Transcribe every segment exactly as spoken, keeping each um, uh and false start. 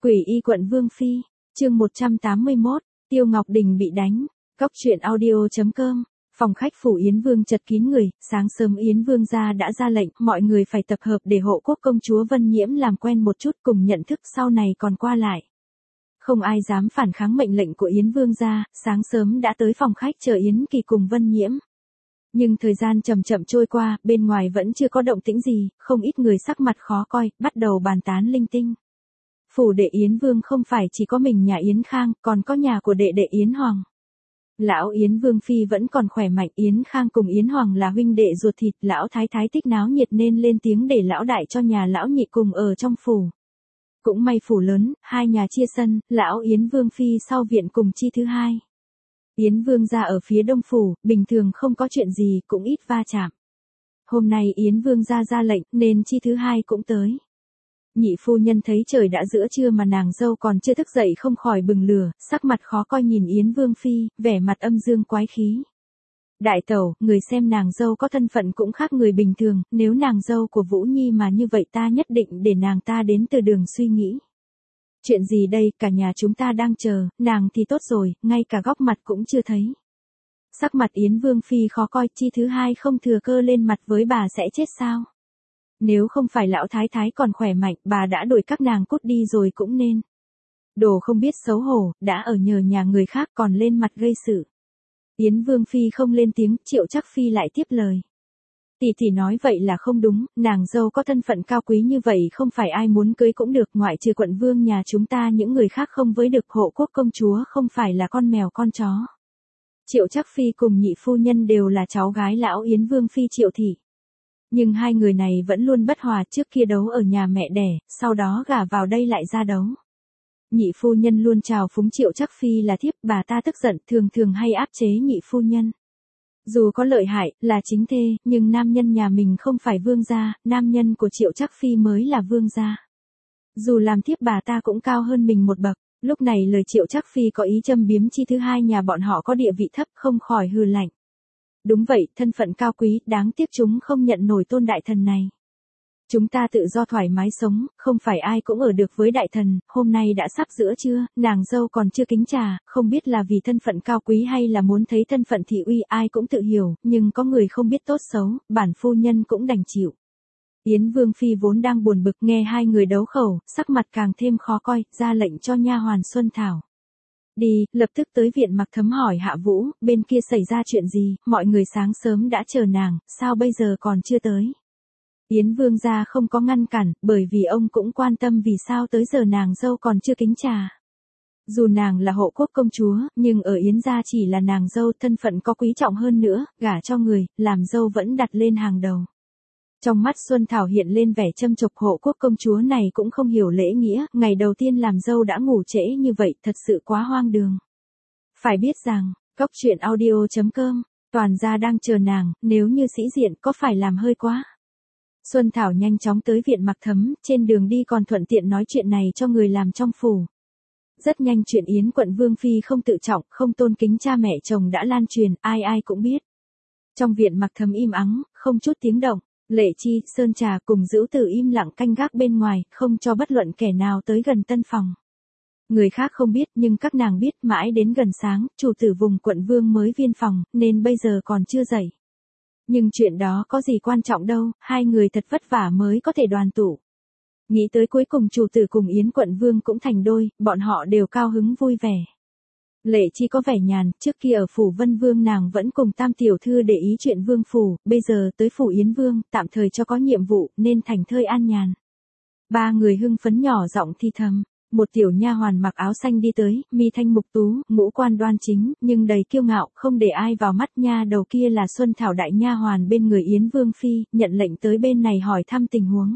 Quỷ y quận Vương Phi, chương một trăm tám mươi mốt, Tiêu Ngọc Đình bị đánh. Cóc truyện audio chấm com. Phòng khách phủ Yến Vương chật kín người, sáng sớm Yến Vương gia đã ra lệnh, mọi người phải tập hợp để hộ quốc công chúa Vân Nhiễm làm quen một chút cùng nhận thức sau này còn qua lại. Không ai dám phản kháng mệnh lệnh của Yến Vương gia, sáng sớm đã tới phòng khách chờ Yến Kỳ cùng Vân Nhiễm. Nhưng thời gian chậm chậm trôi qua, bên ngoài vẫn chưa có động tĩnh gì, không ít người sắc mặt khó coi, bắt đầu bàn tán linh tinh. Phủ đệ Yến Vương không phải chỉ có mình nhà Yến Khang, còn có nhà của đệ đệ Yến Hoàng. Lão Yến Vương Phi vẫn còn khỏe mạnh, Yến Khang cùng Yến Hoàng là huynh đệ ruột thịt, lão thái thái thích náo nhiệt nên lên tiếng để lão đại cho nhà lão nhị cùng ở trong phủ. Cũng may phủ lớn, hai nhà chia sân, lão Yến Vương Phi sau viện cùng chi thứ hai. Yến Vương gia ở phía đông phủ, bình thường không có chuyện gì, cũng ít va chạm. Hôm nay Yến Vương gia ra lệnh, nên chi thứ hai cũng tới. Nhị phu nhân thấy trời đã giữa trưa mà nàng dâu còn chưa thức dậy không khỏi bừng lửa, sắc mặt khó coi nhìn Yến Vương Phi, vẻ mặt âm dương quái khí. Đại tẩu, người xem nàng dâu có thân phận cũng khác người bình thường, nếu nàng dâu của Vũ Nhi mà như vậy ta nhất định để nàng ta đến từ đường suy nghĩ. Chuyện gì đây, cả nhà chúng ta đang chờ, nàng thì tốt rồi, ngay cả góc mặt cũng chưa thấy. Sắc mặt Yến Vương Phi khó coi, chi thứ hai không thừa cơ lên mặt với bà sẽ chết sao? Nếu không phải lão thái thái còn khỏe mạnh, bà đã đuổi các nàng cút đi rồi cũng nên. Đồ không biết xấu hổ, đã ở nhờ nhà người khác còn lên mặt gây sự. Yến Vương Phi không lên tiếng, Triệu Trác Phi lại tiếp lời. Tỷ tỷ nói vậy là không đúng, nàng dâu có thân phận cao quý như vậy không phải ai muốn cưới cũng được, ngoại trừ quận vương nhà chúng ta những người khác không với được, hộ quốc công chúa không phải là con mèo con chó. Triệu Trác Phi cùng nhị phu nhân đều là cháu gái lão Yến Vương Phi Triệu Thị. Nhưng hai người này vẫn luôn bất hòa, trước kia đấu ở nhà mẹ đẻ, sau đó gả vào đây lại ra đấu. Nhị phu nhân luôn chào phúng Triệu Trác Phi là thiếp, bà ta tức giận thường thường hay áp chế nhị phu nhân. Dù có lợi hại, là chính thê, nhưng nam nhân nhà mình không phải vương gia, nam nhân của Triệu Trác Phi mới là vương gia. Dù làm thiếp bà ta cũng cao hơn mình một bậc, lúc này lời Triệu Trác Phi có ý châm biếm chi thứ hai nhà bọn họ có địa vị thấp không khỏi hừ lạnh. Đúng vậy, thân phận cao quý, đáng tiếc chúng không nhận nổi tôn đại thần này. Chúng ta tự do thoải mái sống, không phải ai cũng ở được với đại thần, hôm nay đã sắp giữa trưa, nàng dâu còn chưa kính trà, không biết là vì thân phận cao quý hay là muốn thấy thân phận thị uy, ai cũng tự hiểu, nhưng có người không biết tốt xấu, bản phu nhân cũng đành chịu. Yến Vương Phi vốn đang buồn bực nghe hai người đấu khẩu, sắc mặt càng thêm khó coi, ra lệnh cho nha hoàn Xuân Thảo. Đi, lập tức tới viện Mặc Thấm hỏi Hạ Vũ, bên kia xảy ra chuyện gì, mọi người sáng sớm đã chờ nàng, sao bây giờ còn chưa tới. Yến Vương gia không có ngăn cản, bởi vì ông cũng quan tâm vì sao tới giờ nàng dâu còn chưa kính trà. Dù nàng là hộ quốc công chúa, nhưng ở Yến gia chỉ là nàng dâu, thân phận có quý trọng hơn nữa, gả cho người, làm dâu vẫn đặt lên hàng đầu. Trong mắt Xuân Thảo hiện lên vẻ châm chọc, hộ quốc công chúa này cũng không hiểu lễ nghĩa, ngày đầu tiên làm dâu đã ngủ trễ như vậy, thật sự quá hoang đường. Phải biết rằng, cóc truyện audio chấm com, toàn gia đang chờ nàng, nếu như sĩ diện có phải làm hơi quá. Xuân Thảo nhanh chóng tới viện Mặc Thấm, trên đường đi còn thuận tiện nói chuyện này cho người làm trong phủ. Rất nhanh chuyện Yến quận Vương Phi không tự trọng, không tôn kính cha mẹ chồng đã lan truyền, ai ai cũng biết. Trong viện Mặc Thấm im ắng, không chút tiếng động. Lệ Chi, Sơn Trà cùng Dữu Tử im lặng canh gác bên ngoài, không cho bất luận kẻ nào tới gần tân phòng. Người khác không biết nhưng các nàng biết, mãi đến gần sáng, chủ tử vùng quận Vương mới viên phòng, nên bây giờ còn chưa dậy. Nhưng chuyện đó có gì quan trọng đâu, hai người thật vất vả mới có thể đoàn tụ. Nghĩ tới cuối cùng chủ tử cùng Yến quận Vương cũng thành đôi, bọn họ đều cao hứng vui vẻ. Lệ Chi có vẻ nhàn, trước kia ở phủ Vân Vương nàng vẫn cùng tam tiểu thư để ý chuyện vương phủ, bây giờ tới phủ Yến Vương, tạm thời cho có nhiệm vụ, nên thành thơi an nhàn. Ba người hưng phấn nhỏ giọng thi thầm, một tiểu nha hoàn mặc áo xanh đi tới, mi thanh mục tú, ngũ quan đoan chính, nhưng đầy kiêu ngạo, không để ai vào mắt. Nha đầu kia là Xuân Thảo đại nha hoàn bên người Yến Vương Phi, nhận lệnh tới bên này hỏi thăm tình huống.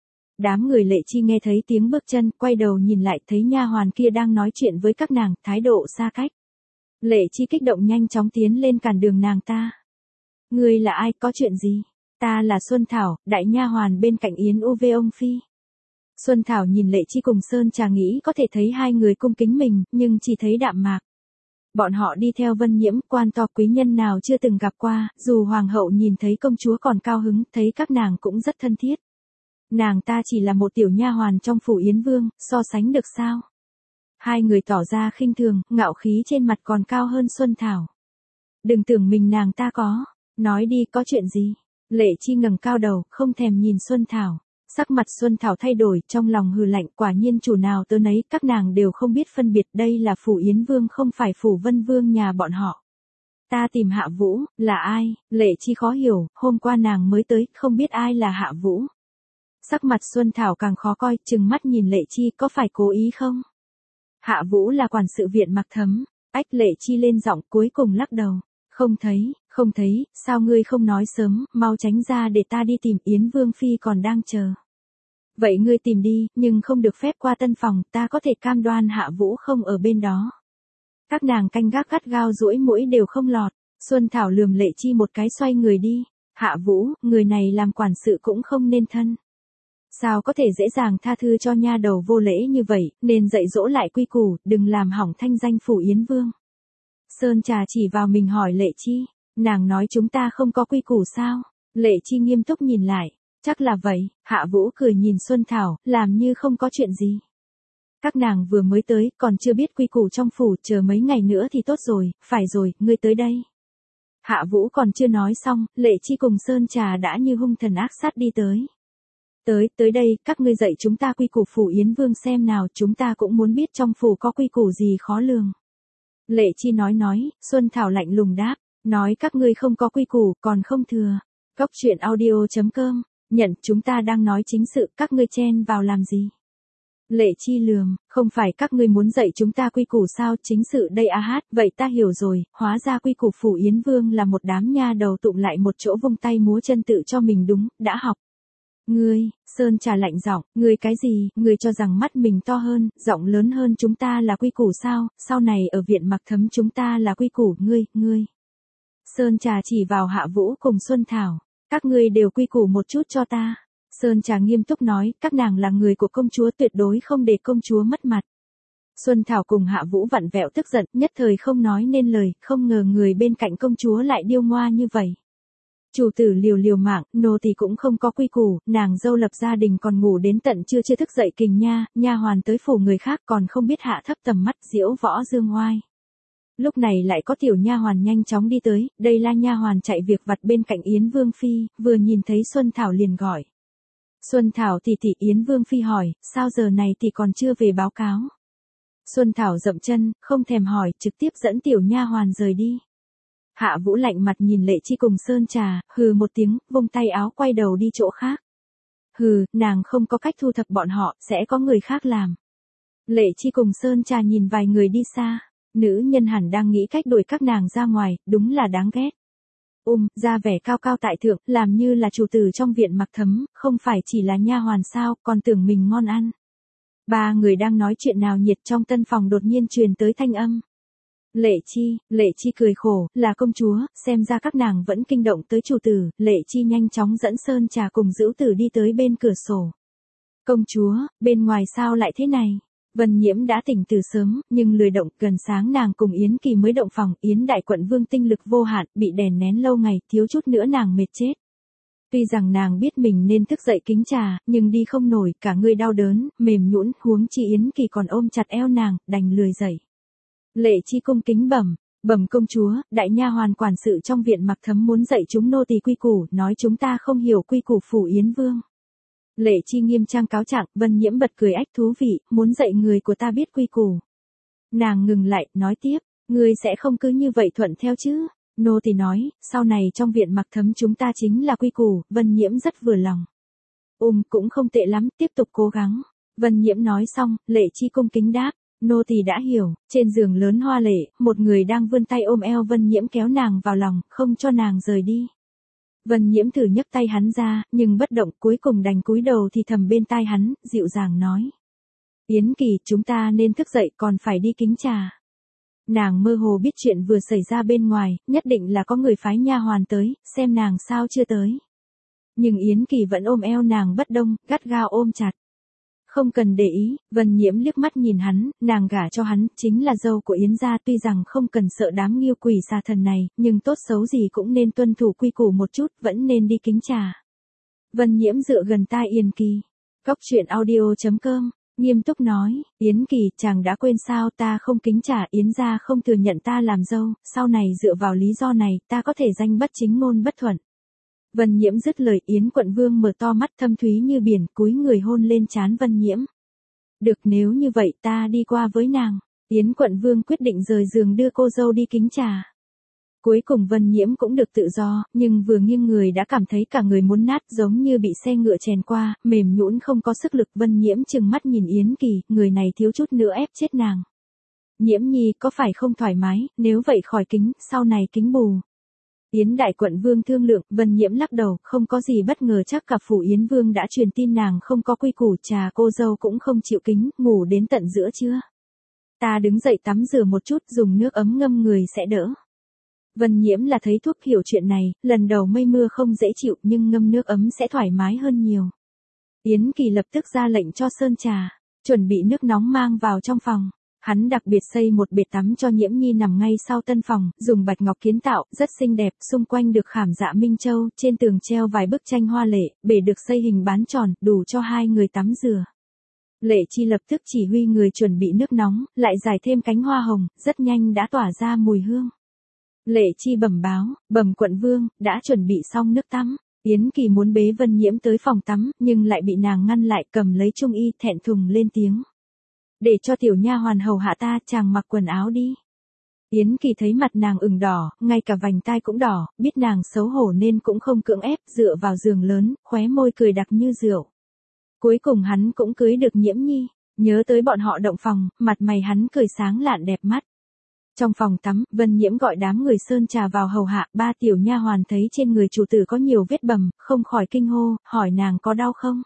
Đám người Lệ Chi nghe thấy tiếng bước chân, quay đầu nhìn lại thấy nha hoàn kia đang nói chuyện với các nàng, thái độ xa cách. Lệ Chi kích động nhanh chóng tiến lên cản đường nàng ta. Ngươi là ai, có chuyện gì? Ta là Xuân Thảo, đại nha hoàn bên cạnh Yến u vê ông Phi. Xuân Thảo nhìn Lệ Chi cùng Sơn Trà nghĩ có thể thấy hai người cung kính mình, nhưng chỉ thấy đạm mạc. Bọn họ đi theo Vân Nhiễm, quan to quý nhân nào chưa từng gặp qua, dù hoàng hậu nhìn thấy công chúa còn cao hứng, thấy các nàng cũng rất thân thiết. Nàng ta chỉ là một tiểu nha hoàn trong phủ Yến Vương, so sánh được sao? Hai người tỏ ra khinh thường, ngạo khí trên mặt còn cao hơn Xuân Thảo. Đừng tưởng mình nàng ta có. Nói đi, có chuyện gì? Lệ Chi ngẩng cao đầu, không thèm nhìn Xuân Thảo. Sắc mặt Xuân Thảo thay đổi, trong lòng hừ lạnh, quả nhiên chủ nào tớ nấy, các nàng đều không biết phân biệt, đây là phủ Yến Vương không phải phủ Vân Vương nhà bọn họ. Ta tìm Hạ Vũ, là ai? Lệ Chi khó hiểu, hôm qua nàng mới tới, không biết ai là Hạ Vũ. Sắc mặt Xuân Thảo càng khó coi, trừng mắt nhìn Lệ Chi, có phải cố ý không? Hạ Vũ là quản sự viện Mặc Thấm. Ách, Lệ Chi lên giọng, cuối cùng lắc đầu. Không thấy, không thấy, sao ngươi không nói sớm, mau tránh ra để ta đi tìm, Yến Vương Phi còn đang chờ. Vậy ngươi tìm đi, nhưng không được phép qua tân phòng, ta có thể cam đoan Hạ Vũ không ở bên đó. Các nàng canh gác gắt gao duỗi mũi đều không lọt. Xuân Thảo lườm Lệ Chi một cái, xoay người đi. Hạ Vũ, người này làm quản sự cũng không nên thân. Sao có thể dễ dàng tha thứ cho nha đầu vô lễ như vậy, nên dạy dỗ lại quy củ, đừng làm hỏng thanh danh phủ Yến Vương. Sơn Trà chỉ vào mình hỏi Lệ Chi, nàng nói chúng ta không có quy củ sao? Lệ Chi nghiêm túc nhìn lại, chắc là vậy. Hạ Vũ cười nhìn Xuân Thảo, làm như không có chuyện gì. Các nàng vừa mới tới, còn chưa biết quy củ trong phủ, chờ mấy ngày nữa thì tốt rồi, phải rồi, ngươi tới đây. Hạ Vũ còn chưa nói xong, Lệ Chi cùng Sơn Trà đã như hung thần ác sát đi tới. Tới, tới đây, các ngươi dạy chúng ta quy củ phủ Yến Vương xem nào, chúng ta cũng muốn biết trong phủ có quy củ gì khó lường. Lệ Chi nói nói, Xuân Thảo lạnh lùng đáp, nói các ngươi không có quy củ, còn không thừa. Cốc truyện audio chấm com, nhận, chúng ta đang nói chính sự, các ngươi chen vào làm gì? Lệ Chi lườm, không phải các ngươi muốn dạy chúng ta quy củ sao, chính sự đây a hát, vậy ta hiểu rồi, hóa ra quy củ phủ Yến Vương là một đám nha đầu tụng lại một chỗ vung tay múa chân tự cho mình đúng, đã học. Ngươi, Sơn Trà lạnh giọng, ngươi cái gì, ngươi cho rằng mắt mình to hơn, giọng lớn hơn chúng ta là quy củ sao, sau này ở viện Mặc Thấm chúng ta là quy củ, ngươi, ngươi. Sơn Trà chỉ vào Hạ Vũ cùng Xuân Thảo, các ngươi đều quy củ một chút cho ta. Sơn Trà nghiêm túc nói, các nàng là người của công chúa, tuyệt đối không để công chúa mất mặt. Xuân Thảo cùng Hạ Vũ vặn vẹo tức giận, nhất thời không nói nên lời, không ngờ người bên cạnh công chúa lại điêu ngoa như vậy. Chủ tử liều liều mạng, nô tỳ cũng không có quy củ, nàng dâu lập gia đình còn ngủ đến tận trưa chưa thức dậy kình nha, nha hoàn tới phủ người khác còn không biết hạ thấp tầm mắt, diễu võ dương oai. Lúc này lại có tiểu nha hoàn nhanh chóng đi tới, đây là nha hoàn chạy việc vặt bên cạnh Yến Vương Phi, vừa nhìn thấy Xuân Thảo liền gọi. Xuân Thảo tỷ tỷ, Yến Vương Phi hỏi, sao giờ này thì còn chưa về báo cáo? Xuân Thảo dậm chân, không thèm hỏi, trực tiếp dẫn tiểu nha hoàn rời đi. Hạ Vũ lạnh mặt nhìn Lệ Chi cùng Sơn Trà, hừ một tiếng, vung tay áo quay đầu đi chỗ khác. Hừ, nàng không có cách thu thập bọn họ, sẽ có người khác làm. Lệ Chi cùng Sơn Trà nhìn vài người đi xa, nữ nhân hẳn đang nghĩ cách đuổi các nàng ra ngoài, đúng là đáng ghét. Um, ra vẻ cao cao tại thượng, làm như là chủ tử trong viện Mặc Thấm, không phải chỉ là nha hoàn sao, còn tưởng mình ngon ăn. Ba người đang nói chuyện nào nhiệt trong tân phòng đột nhiên truyền tới thanh âm. Lệ Chi, Lệ Chi cười khổ, là công chúa, xem ra các nàng vẫn kinh động tới chủ tử, Lệ Chi nhanh chóng dẫn Sơn Trà cùng Dữu Tử đi tới bên cửa sổ. Công chúa, bên ngoài sao lại thế này? Vân Nhiễm đã tỉnh từ sớm, nhưng lười động, gần sáng nàng cùng Yến Kỳ mới động phòng, Yến Đại Quận Vương tinh lực vô hạn, bị đèn nén lâu ngày, thiếu chút nữa nàng mệt chết. Tuy rằng nàng biết mình nên thức dậy kính trà, nhưng đi không nổi, cả người đau đớn, mềm nhũn, huống chi Yến Kỳ còn ôm chặt eo nàng, đành lười dậy. Lệ Chi cung kính bẩm, bẩm công chúa, đại nha hoàn quản sự trong viện Mặc Thấm muốn dạy chúng nô tỳ quy củ, nói chúng ta không hiểu quy củ phủ Yến Vương. Lệ Chi nghiêm trang cáo trạng, Vân Nhiễm bật cười ách thú vị, muốn dạy người của ta biết quy củ. Nàng ngừng lại, nói tiếp, ngươi sẽ không cứ như vậy thuận theo chứ? Nô tỳ nói, sau này trong viện Mặc Thấm chúng ta chính là quy củ, Vân Nhiễm rất vừa lòng. Um, cũng không tệ lắm, tiếp tục cố gắng. Vân Nhiễm nói xong, Lệ Chi cung kính đáp. Nô tỳ đã hiểu, trên giường lớn hoa lệ, một người đang vươn tay ôm eo Vân Nhiễm kéo nàng vào lòng, không cho nàng rời đi. Vân Nhiễm thử nhấc tay hắn ra, nhưng bất động, cuối cùng đành cúi đầu thì thầm bên tai hắn, dịu dàng nói. Yến Kỳ, chúng ta nên thức dậy, còn phải đi kính trà. Nàng mơ hồ biết chuyện vừa xảy ra bên ngoài, nhất định là có người phái nha hoàn tới, xem nàng sao chưa tới. Nhưng Yến Kỳ vẫn ôm eo nàng bất động, gắt gao ôm chặt. Không cần để ý, Vân Nhiễm liếc mắt nhìn hắn, nàng gả cho hắn, chính là dâu của Yến gia, tuy rằng không cần sợ đám nghiêu quỷ xà thần này, nhưng tốt xấu gì cũng nên tuân thủ quy củ một chút, vẫn nên đi kính trà. Vân Nhiễm dựa gần tai Yến Kỳ. Cốc truyện audio chấm com, nghiêm túc nói, Yến Kỳ, chàng đã quên sao, ta không kính trả, Yến gia không thừa nhận ta làm dâu, sau này dựa vào lý do này, ta có thể danh bất chính ngôn bất thuận. Vân Nhiễm dứt lời, Yến Quận Vương mở to mắt thâm thúy như biển, cúi người hôn lên trán Vân Nhiễm. Được, nếu như vậy ta đi qua với nàng. Yến Quận Vương quyết định rời giường đưa cô dâu đi kính trà. Cuối cùng Vân Nhiễm cũng được tự do, nhưng vừa nghiêng người đã cảm thấy cả người muốn nát, giống như bị xe ngựa chèn qua, mềm nhũn không có sức lực. Vân Nhiễm trừng mắt nhìn Yến Kỳ, người này thiếu chút nữa ép chết nàng. Nhiễm nhi, có phải không thoải mái, nếu vậy khỏi kính, sau này kính bù. Yến Đại Quận Vương thương lượng, Vân Nhiễm lắc đầu, không có gì bất ngờ, chắc cả phủ Yến Vương đã truyền tin nàng không có quy củ, trà cô dâu cũng không chịu kính, ngủ đến tận giữa trưa. Ta đứng dậy tắm rửa một chút, dùng nước ấm ngâm người sẽ đỡ. Vân Nhiễm là thấy thuốc hiểu chuyện này, lần đầu mây mưa không dễ chịu nhưng ngâm nước ấm sẽ thoải mái hơn nhiều. Yến Kỳ lập tức ra lệnh cho sơn trà, chuẩn bị nước nóng mang vào trong phòng. Hắn đặc biệt xây một bể tắm cho Nhiễm nhi nằm ngay sau tân phòng, dùng bạch ngọc kiến tạo, rất xinh đẹp, xung quanh được khảm dạ minh châu, trên tường treo vài bức tranh hoa lệ, bể được xây hình bán tròn, đủ cho hai người tắm rửa. Lệ Chi lập tức chỉ huy người chuẩn bị nước nóng, lại rải thêm cánh hoa hồng, rất nhanh đã tỏa ra mùi hương. Lệ Chi bẩm báo, bẩm Quận Vương, đã chuẩn bị xong nước tắm. Yến Kỳ muốn bế Vân Nhiễm tới phòng tắm, nhưng lại bị nàng ngăn lại, cầm lấy trung y, thẹn thùng lên tiếng. Để cho tiểu nha hoàn hầu hạ ta, chàng mặc quần áo đi. Yến Kỳ thấy mặt nàng ửng đỏ, ngay cả vành tai cũng đỏ, biết nàng xấu hổ nên cũng không cưỡng ép, dựa vào giường lớn, khóe môi cười đặc như rượu. Cuối cùng hắn cũng cưới được Nhiễm nhi, nhớ tới bọn họ động phòng, mặt mày hắn cười sáng lạn đẹp mắt. Trong phòng tắm, Vân Nhiễm gọi đám người sơn trà vào hầu hạ, ba tiểu nha hoàn thấy trên người chủ tử có nhiều vết bầm, không khỏi kinh hô, hỏi nàng có đau không.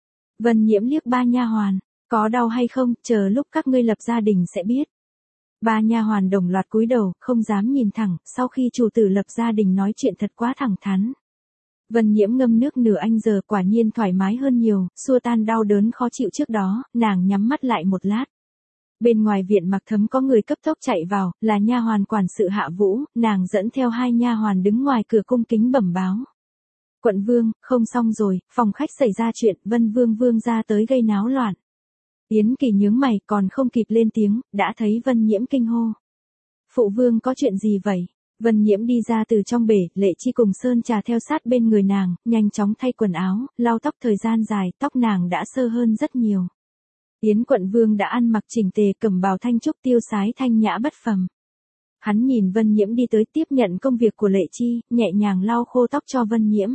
Vân Nhiễm liếc ba nha hoàn, có đau hay không, chờ lúc các ngươi lập gia đình sẽ biết. Ba nha hoàn đồng loạt cúi đầu, không dám nhìn thẳng, sau khi chủ tử lập gia đình nói chuyện thật quá thẳng thắn. Vân Nhiễm ngâm nước nửa anh giờ, quả nhiên thoải mái hơn nhiều, xua tan đau đớn khó chịu trước đó, nàng nhắm mắt lại một lát. Bên ngoài viện Mặc Thấm có người cấp tốc chạy vào, là nha hoàn quản sự Hạ Vũ, nàng dẫn theo hai nha hoàn đứng ngoài cửa cung kính bẩm báo. Quận Vương, không xong rồi, phòng khách xảy ra chuyện, Vân Vương Vương ra tới gây náo loạn. Yến Kỳ nhướng mày, còn không kịp lên tiếng, đã thấy Vân Nhiễm kinh hô. Phụ Vương có chuyện gì vậy? Vân Nhiễm đi ra từ trong bể, Lệ Chi cùng sơn trà theo sát bên người nàng, nhanh chóng thay quần áo, lau tóc, thời gian dài, tóc nàng đã sơ hơn rất nhiều. Yến Quận Vương đã ăn mặc chỉnh tề, cẩm bào thanh trúc, tiêu sái thanh nhã bất phàm. Hắn nhìn Vân Nhiễm đi tới, tiếp nhận công việc của Lệ Chi, nhẹ nhàng lau khô tóc cho Vân Nhiễm.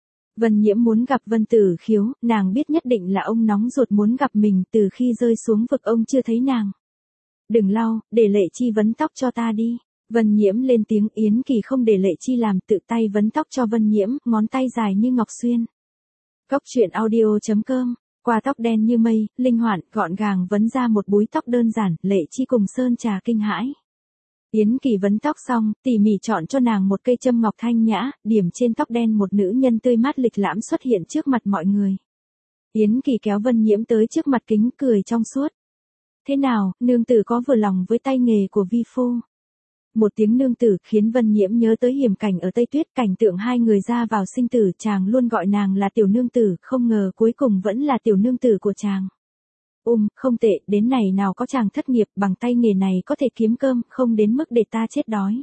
Vân Nhiễm muốn gặp Vân Tử Khiếu, nàng biết nhất định là ông nóng ruột muốn gặp mình, từ khi rơi xuống vực ông chưa thấy nàng. Đừng lau, để Lệ Chi vấn tóc cho ta đi. Vân Nhiễm lên tiếng. Yến Kỳ không để Lệ Chi làm, tự tay vấn tóc cho Vân Nhiễm, ngón tay dài như ngọc xuyên. Cốc truyện audio chấm com, qua tóc đen như mây, linh hoạt, gọn gàng vấn ra một búi tóc đơn giản, Lệ Chi cùng sơn trà kinh hãi. Yến Kỳ vấn tóc xong, tỉ mỉ chọn cho nàng một cây châm ngọc thanh nhã, điểm trên tóc đen một nữ nhân tươi mát lịch lãm xuất hiện trước mặt mọi người. Yến Kỳ kéo Vân Nhiễm tới trước mặt kính, cười trong suốt. Thế nào, nương tử có vừa lòng với tay nghề của vi phu? Một tiếng nương tử khiến Vân Nhiễm nhớ tới hiểm cảnh ở Tây Tuyết, cảnh tượng hai người ra vào sinh tử, chàng luôn gọi nàng là tiểu nương tử, không ngờ cuối cùng vẫn là tiểu nương tử của chàng. Um, không tệ, đến này nào có chàng thất nghiệp, bằng tay nghề này có thể kiếm cơm, không đến mức để ta chết đói.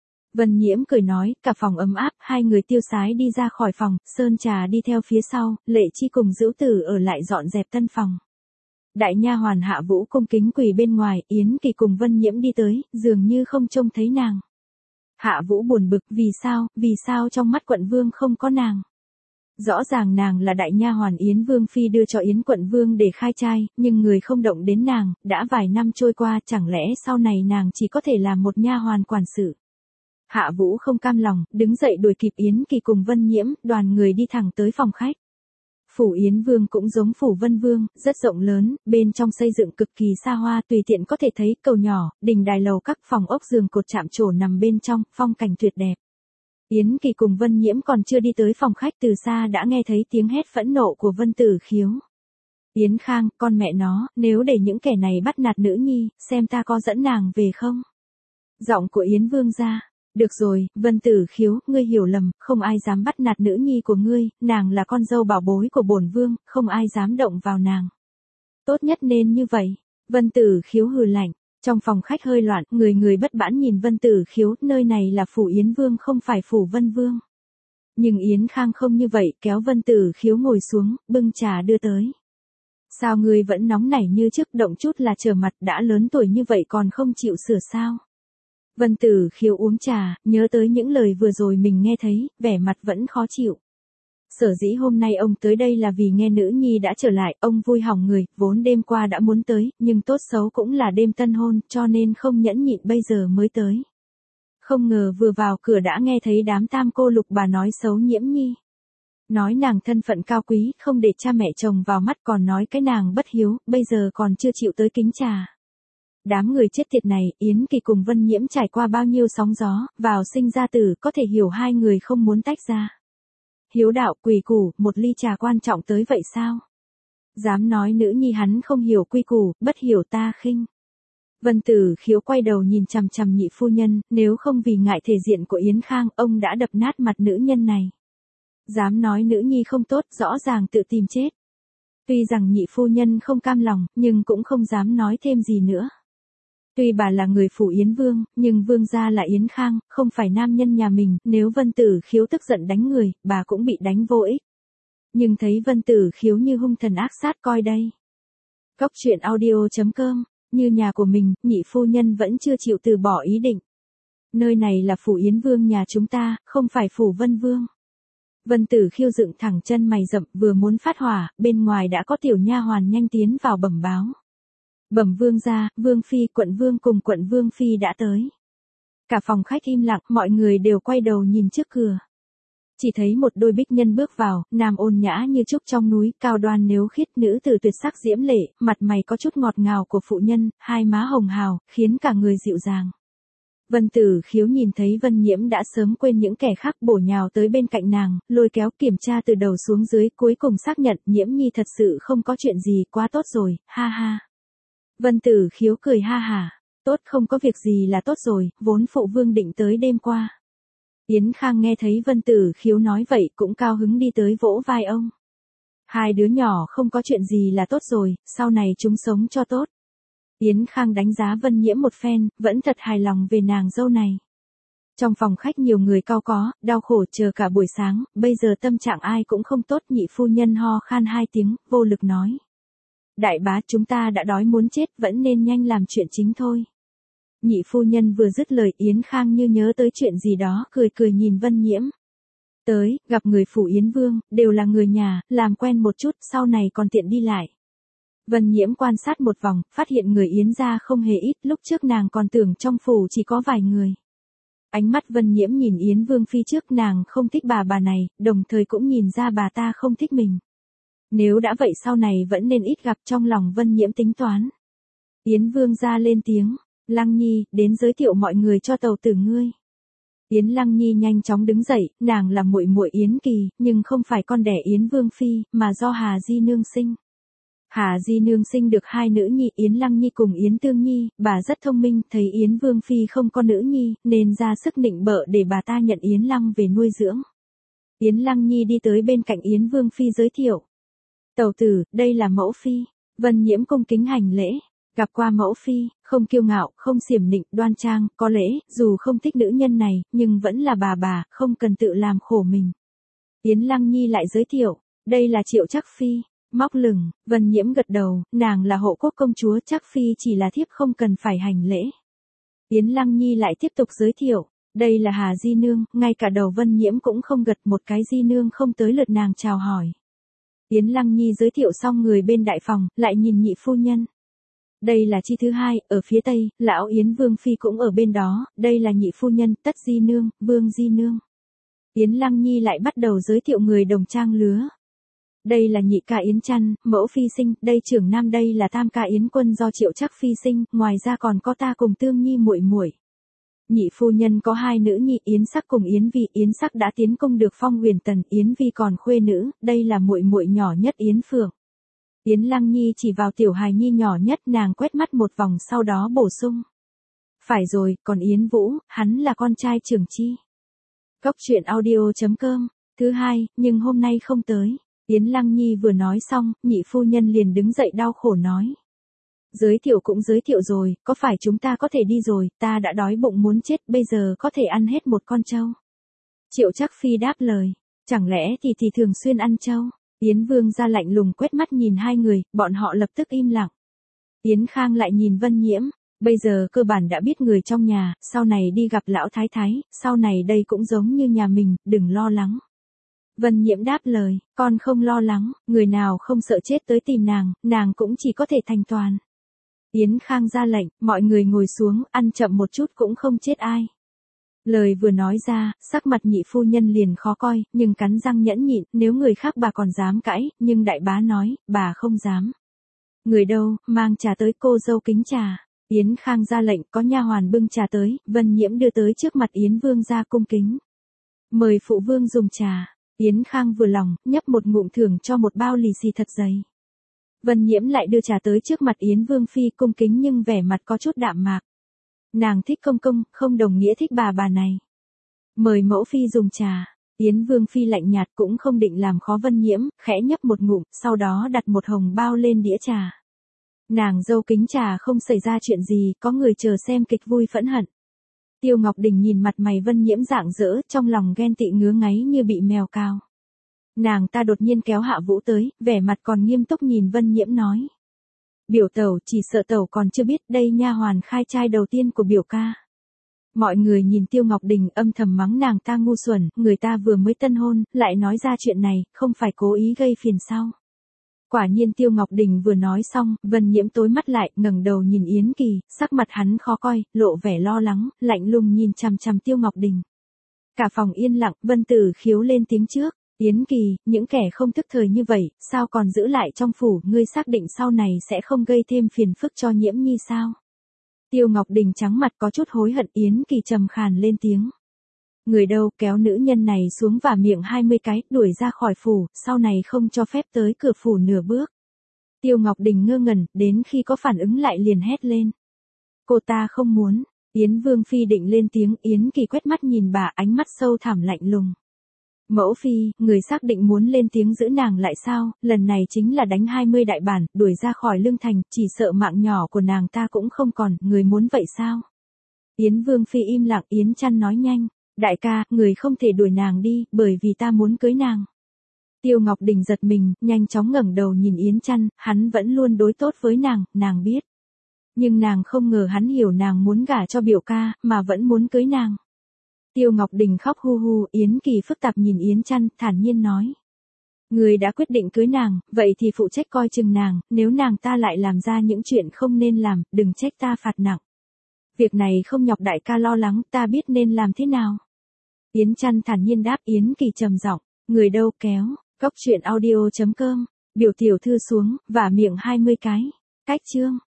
Vân Nhiễm cười nói, cả phòng ấm áp, hai người tiêu sái đi ra khỏi phòng, sơn trà đi theo phía sau, Lệ Chi cùng Dữu Tử ở lại dọn dẹp tân phòng. Đại nha hoàn Hạ Vũ cung kính quỳ bên ngoài, Yến Kỳ cùng Vân Nhiễm đi tới, dường như không trông thấy nàng. Hạ Vũ buồn bực, vì sao, vì sao trong mắt Quận Vương không có nàng? Rõ ràng nàng là đại nha hoàn Yến Vương phi đưa cho Yến Quận Vương để khai trai, nhưng người không động đến nàng, đã vài năm trôi qua, chẳng lẽ sau này nàng chỉ có thể làm một nha hoàn quản sự? Hạ Vũ không cam lòng, đứng dậy đuổi kịp Yến Kỳ cùng Vân Nhiễm, đoàn người đi thẳng tới phòng khách. Phủ Yến Vương cũng giống phủ Vân Vương, rất rộng lớn, bên trong xây dựng cực kỳ xa hoa, tùy tiện có thể thấy cầu nhỏ, đình đài lầu các, phòng ốc giường cột chạm trổ nằm bên trong, phong cảnh tuyệt đẹp. Yến Kỳ cùng Vân Nhiễm còn chưa đi tới phòng khách, từ xa đã nghe thấy tiếng hét phẫn nộ của Vân Tử Khiếu. Yến Khang, con mẹ nó, nếu để những kẻ này bắt nạt nữ nhi, xem ta có dẫn nàng về không? Giọng của Yến Vương ra. Được rồi, Vân Tử Khiếu, ngươi hiểu lầm, không ai dám bắt nạt nữ nhi của ngươi, nàng là con dâu bảo bối của bổn vương, không ai dám động vào nàng. Tốt nhất nên như vậy. Vân Tử Khiếu hừ lạnh. Trong phòng khách hơi loạn, người người bất mãn nhìn Vân Tử Khiếu, nơi này là phủ Yến Vương không phải phủ Vân Vương. Nhưng Yến Khang không như vậy, kéo Vân Tử Khiếu ngồi xuống, bưng trà đưa tới. Sao ngươi vẫn nóng nảy như trước, động chút là trở mặt, đã lớn tuổi như vậy còn không chịu sửa sao? Vân Tử Khiếu uống trà, nhớ tới những lời vừa rồi mình nghe thấy, vẻ mặt vẫn khó chịu. Sở dĩ hôm nay ông tới đây là vì nghe nữ nhi đã trở lại, ông vui hỏng người, vốn đêm qua đã muốn tới, nhưng tốt xấu cũng là đêm tân hôn, cho nên không nhẫn nhịn bây giờ mới tới. Không ngờ vừa vào cửa đã nghe thấy đám tam cô lục bà nói xấu Nhiễm Nhi. Nói nàng thân phận cao quý, không để cha mẹ chồng vào mắt, còn nói cái nàng bất hiếu, bây giờ còn chưa chịu tới kính trà. Đám người chết tiệt này, Yến Kỳ cùng Vân Nhiễm trải qua bao nhiêu sóng gió, vào sinh ra tử, có thể hiểu hai người không muốn tách ra. Hiếu đạo, quy củ, một ly trà quan trọng tới vậy sao? Dám nói nữ nhi hắn không hiểu quy củ, bất hiểu ta khinh. Vân Tử Khiếu quay đầu nhìn chằm chằm nhị phu nhân, nếu không vì ngại thể diện của Yến Khang, ông đã đập nát mặt nữ nhân này. Dám nói nữ nhi không tốt, rõ ràng tự tìm chết. Tuy rằng nhị phu nhân không cam lòng, nhưng cũng không dám nói thêm gì nữa. Tuy bà là người phủ Yến Vương, nhưng vương gia là Yến Khang, không phải nam nhân nhà mình, nếu Vân Tử Khiếu tức giận đánh người, bà cũng bị đánh vô ích. Nhưng thấy Vân Tử Khiếu như hung thần ác sát coi đây. Cóc truyện audio chấm com, như nhà của mình, nhị phu nhân vẫn chưa chịu từ bỏ ý định. Nơi này là phủ Yến Vương nhà chúng ta, không phải phủ Vân Vương. Vân Tử Khiêu dựng thẳng chân mày rậm, vừa muốn phát hỏa, bên ngoài đã có tiểu nha hoàn nhanh tiến vào bẩm báo. Bẩm vương gia, vương phi, quận vương cùng quận vương phi đã tới. Cả phòng khách im lặng, mọi người đều quay đầu nhìn trước cửa. Chỉ thấy một đôi bích nhân bước vào, nam ôn nhã như trúc trong núi, cao đoan nếu khiết, nữ tử tuyệt sắc diễm lệ, mặt mày có chút ngọt ngào của phụ nhân, hai má hồng hào, khiến cả người dịu dàng. Vân Tử Khiếu nhìn thấy Vân Nhiễm đã sớm quên những kẻ khác, bổ nhào tới bên cạnh nàng, lôi kéo kiểm tra từ đầu xuống dưới, cuối cùng xác nhận Nhiễm Nhi thật sự không có chuyện gì, quá tốt rồi, ha ha. Vân Tử Khiếu cười ha hả, tốt, không có việc gì là tốt rồi, vốn phụ vương định tới đêm qua. Yến Khang nghe thấy Vân Tử Khiếu nói vậy cũng cao hứng đi tới vỗ vai ông. Hai đứa nhỏ không có chuyện gì là tốt rồi, sau này chúng sống cho tốt. Yến Khang đánh giá Vân Nhiễm một phen, vẫn thật hài lòng về nàng dâu này. Trong phòng khách nhiều người cau có, đau khổ chờ cả buổi sáng, bây giờ tâm trạng ai cũng không tốt, nhị phu nhân ho khan hai tiếng, vô lực nói. Đại bá, chúng ta đã đói muốn chết, vẫn nên nhanh làm chuyện chính thôi. Nhị phu nhân vừa dứt lời, Yến Khang như nhớ tới chuyện gì đó, cười cười nhìn Vân Nhiễm. Tới, gặp người phủ Yến Vương, đều là người nhà, làm quen một chút, sau này còn tiện đi lại. Vân Nhiễm quan sát một vòng, phát hiện người Yến gia không hề ít, lúc trước nàng còn tưởng trong phủ chỉ có vài người. Ánh mắt Vân Nhiễm nhìn Yến Vương phi trước, nàng không thích bà bà này, đồng thời cũng nhìn ra bà ta không thích mình. Nếu đã vậy sau này vẫn nên ít gặp, trong lòng Vân Nhiễm tính toán. Yến Vương gia lên tiếng, Lăng Nhi, đến giới thiệu mọi người cho tàu tử ngươi. Yến Lăng Nhi nhanh chóng đứng dậy, nàng là muội muội Yến Kỳ, nhưng không phải con đẻ Yến Vương phi, mà do Hà Di nương sinh. Hà Di nương sinh được hai nữ nhi, Yến Lăng Nhi cùng Yến Tương Nhi, bà rất thông minh, thấy Yến Vương phi không có nữ nhi, nên ra sức nịnh bợ để bà ta nhận Yến Lăng về nuôi dưỡng. Yến Lăng Nhi đi tới bên cạnh Yến Vương phi giới thiệu. Tẩu tử, đây là mẫu phi. Vân Nhiễm cung kính hành lễ. Gặp qua mẫu phi, không kiêu ngạo, không xiểm nịnh, đoan trang, có lễ, dù không thích nữ nhân này, nhưng vẫn là bà bà, không cần tự làm khổ mình. Yến Lăng Nhi lại giới thiệu, đây là Triệu Trắc phi. Móc lửng, Vân Nhiễm gật đầu, nàng là hộ quốc công chúa, Trắc phi chỉ là thiếp không cần phải hành lễ. Yến Lăng Nhi lại tiếp tục giới thiệu, đây là Hà Di nương, ngay cả đầu Vân Nhiễm cũng không gật, một cái Di nương không tới lượt nàng chào hỏi. Yến Lăng Nhi giới thiệu xong người bên đại phòng, lại nhìn nhị phu nhân. Đây là chi thứ hai, ở phía tây, lão Yến Vương phi cũng ở bên đó, đây là nhị phu nhân, Tất Di nương, Vương Di nương. Yến Lăng Nhi lại bắt đầu giới thiệu người đồng trang lứa. Đây là nhị ca Yến Trăn, mẫu phi sinh, đây trưởng nam, đây là tam ca Yến Quân do Triệu Trắc phi sinh, ngoài ra còn có ta cùng Tương Nhi muội muội. Nhị phu nhân có hai nữ nhi, Yến Sắc cùng Yến Vi, Yến Sắc đã tiến công được phong huyền tần, Yến Vi còn khuê nữ, đây là muội muội nhỏ nhất Yến Phượng. Yến Lăng Nhi chỉ vào tiểu hài nhi nhỏ nhất, nàng quét mắt một vòng sau đó bổ sung. Phải rồi, còn Yến Vũ, hắn là con trai Trường Chi. Cốc truyện audio chấm com. Thứ hai, nhưng hôm nay không tới. Yến Lăng Nhi vừa nói xong, nhị phu nhân liền đứng dậy đau khổ nói. Giới thiệu cũng giới thiệu rồi, có phải chúng ta có thể đi rồi, ta đã đói bụng muốn chết, bây giờ có thể ăn hết một con trâu. Triệu Trác Phi đáp lời, chẳng lẽ thì thì thường xuyên ăn trâu. Yến Vương ra lạnh lùng quét mắt nhìn hai người, bọn họ lập tức im lặng. Yến Khang lại nhìn Vân Nhiễm, bây giờ cơ bản đã biết người trong nhà, sau này đi gặp lão thái thái, sau này đây cũng giống như nhà mình, đừng lo lắng. Vân Nhiễm đáp lời, con không lo lắng, người nào không sợ chết tới tìm nàng, nàng cũng chỉ có thể thành toàn. Yến Khang ra lệnh, mọi người ngồi xuống, ăn chậm một chút cũng không chết ai. Lời vừa nói ra, sắc mặt nhị phu nhân liền khó coi, nhưng cắn răng nhẫn nhịn, nếu người khác bà còn dám cãi, nhưng đại bá nói, bà không dám. Người đâu, mang trà tới cô dâu kính trà. Yến Khang ra lệnh, có nha hoàn bưng trà tới, Vân Nhiễm đưa tới trước mặt Yến Vương ra cung kính. Mời phụ vương dùng trà. Yến Khang vừa lòng, nhấp một ngụm thưởng cho một bao lì xì thật dày. Vân Nhiễm lại đưa trà tới trước mặt Yến Vương Phi cung kính nhưng vẻ mặt có chút đạm mạc. Nàng thích công công, không đồng nghĩa thích bà bà này. Mời mẫu phi dùng trà. Yến Vương Phi lạnh nhạt cũng không định làm khó Vân Nhiễm, khẽ nhấp một ngụm, sau đó đặt một hồng bao lên đĩa trà. Nàng dâu kính trà không xảy ra chuyện gì, có người chờ xem kịch vui phẫn hận. Tiêu Ngọc Đình nhìn mặt mày Vân Nhiễm rạng rỡ, trong lòng ghen tị ngứa ngáy như bị mèo cào. Nàng ta đột nhiên kéo Hạ Vũ tới, vẻ mặt còn nghiêm túc nhìn Vân Nhiễm nói. Biểu tẩu, chỉ sợ tẩu còn chưa biết, đây nha hoàn khai trai đầu tiên của biểu ca. Mọi người nhìn Tiêu Ngọc Đình âm thầm mắng nàng ta ngu xuẩn, người ta vừa mới tân hôn, lại nói ra chuyện này, không phải cố ý gây phiền sao. Quả nhiên Tiêu Ngọc Đình vừa nói xong, Vân Nhiễm tối mắt lại, ngẩng đầu nhìn Yến Kỳ, sắc mặt hắn khó coi, lộ vẻ lo lắng, lạnh lùng nhìn chằm chằm Tiêu Ngọc Đình. Cả phòng yên lặng, Vân Tử Khiếu lên tiếng trước. Yến Kỳ, những kẻ không thức thời như vậy, sao còn giữ lại trong phủ, ngươi xác định sau này sẽ không gây thêm phiền phức cho Nhiễm Nhi sao? Tiêu Ngọc Đình trắng mặt có chút hối hận. Yến Kỳ trầm khàn lên tiếng. Người đâu, kéo nữ nhân này xuống và miệng hai mươi cái, đuổi ra khỏi phủ, sau này không cho phép tới cửa phủ nửa bước. Tiêu Ngọc Đình ngơ ngẩn, đến khi có phản ứng lại liền hét lên. Cô ta không muốn. Yến Vương Phi định lên tiếng, Yến Kỳ quét mắt nhìn bà, ánh mắt sâu thẳm lạnh lùng. Mẫu phi, người xác định muốn lên tiếng giữ nàng lại sao, lần này chính là đánh hai mươi đại bản, đuổi ra khỏi lương thành, chỉ sợ mạng nhỏ của nàng ta cũng không còn, người muốn vậy sao? Yến Vương Phi im lặng, Yến Chăn nói nhanh, đại ca, người không thể đuổi nàng đi, bởi vì ta muốn cưới nàng. Tiêu Ngọc Đình giật mình, nhanh chóng ngẩng đầu nhìn Yến Chăn, hắn vẫn luôn đối tốt với nàng, nàng biết. Nhưng nàng không ngờ hắn hiểu nàng muốn gả cho biểu ca, mà vẫn muốn cưới nàng. Tiêu Ngọc Đình khóc hu hu, Yến Kỳ phức tạp nhìn Yến Chăn, thản nhiên nói. Người đã quyết định cưới nàng, vậy thì phụ trách coi chừng nàng, nếu nàng ta lại làm ra những chuyện không nên làm, đừng trách ta phạt nặng. Việc này không nhọc đại ca lo lắng, ta biết nên làm thế nào. Yến Chăn thản nhiên đáp. Yến Kỳ trầm giọng, người đâu kéo, cốc truyện audio chấm com, biểu tiểu thư xuống, và miệng hai mươi cái, cách chương.